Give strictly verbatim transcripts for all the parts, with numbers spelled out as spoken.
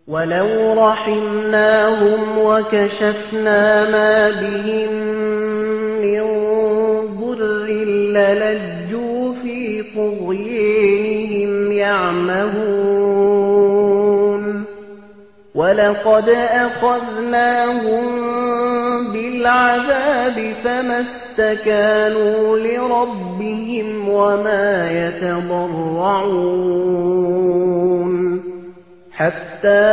وَلَوْ رَحِمْنَاهُمْ وَكَشَفْنَا مَا بِهِم مِّن ضُرٍّ لَّلَجُّوا فِي طُغْيَانِهِمْ يَعْمَهُونَ وَلَقَدْ أَخَذْنَاهُم بِالْعَذَابِ فَمَا اسْتَكَانُوا لِرَبِّهِمْ وَمَا يَتَضَرَّعُونَ حَتَّى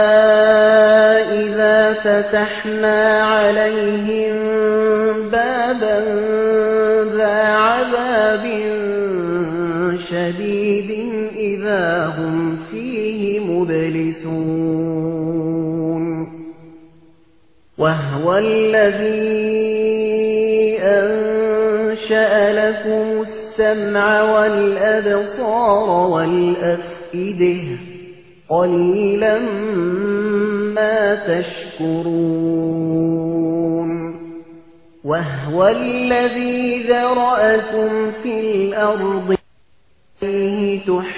إِذَا فَتَحْنَا عَلَيْهِم بَابًا ذَا عَذَابٍ شَدِيدٍ إِذَا هُمْ فِيهِ مُبْلِسُونَ وَهُوَ الَّذِي أَنشَأَ لَكُمُ السَّمْعَ وَالْأَبْصَارَ وَالْأَفْئِدَةَ قَلِيلًا مَا تَشْكُرُونَ وَهُوَ الَّذِي ذَرَأَكُمْ فِي الْأَرْضِ إِلَيْهِ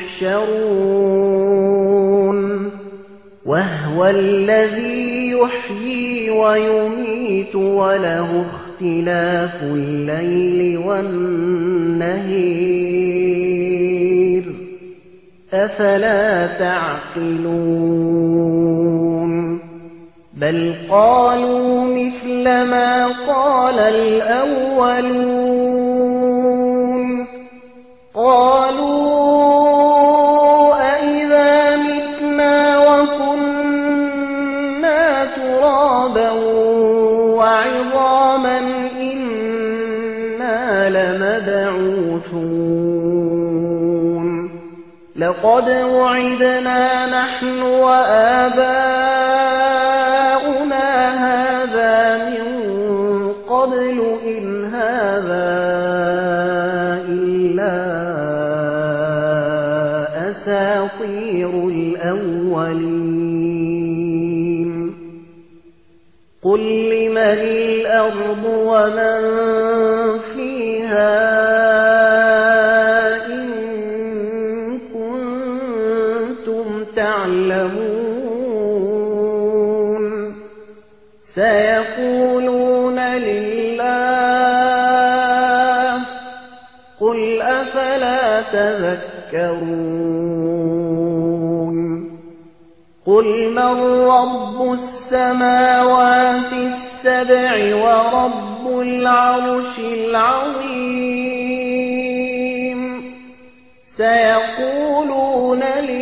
تُحْشَرُونَ وَهُوَ الَّذِي يُحْيِي وَيُمِيتُ وَلَهُ اخْتِلَافُ اللَّيْلِ وَالنَّهَارِ أَفَلَا تَعْقِلُونَ بَلْ قَالُوا مِثْلَ مَا قَالَ الْأَوَّلُونَ قَالُوا أَإِذَا مِتْنَا وَكُنَّا تُرَابًا وَعِظَامًا إِنَّا لَمَبْعُوثُونَ لَقَدْ وُعِدْنَا نَحْنُ وَآبَاؤُنَا هَذَا مِن قَبْلُ إِنْ هَذَا إِلَّا أَسَاطِيرُ الْأَوَّلِينَ قُل لِّمَنِ الْأَرْضُ وَمَن فِيهَا إِن كُنتُمْ تَعْلَمُونَ سَيَقُولُونَ لِلَّهِ قُلْ أَفَلَا تَذَكَّرُونَ قُلْ مَن رَّبُّ السَّمَاوَاتِ السَّبْعِ وَرَبُّ الْعَرْشِ الْعَظِيمِ سَيَقُولُونَ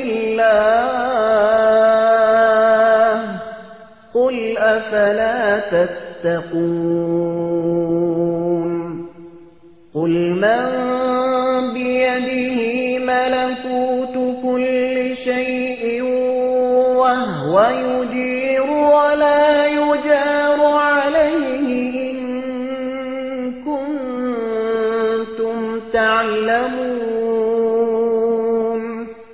لِلَّهِ قُلْ أَفَلَا تَتَّقُونَ قُلْ مَن بِيَدِهِ مَلَكُوتُ كُلِّ شَيْءٍ وَهُوَ يُجِيرُ وَلَا يُجَارُ عَلَيْهِ إِن كُنتُمْ تَعْلَمُونَ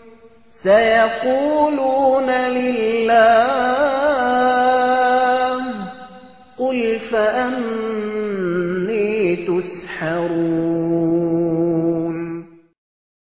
سَيَقُولُونَ لِلَّهِ قُلْ فَأَنَّىٰ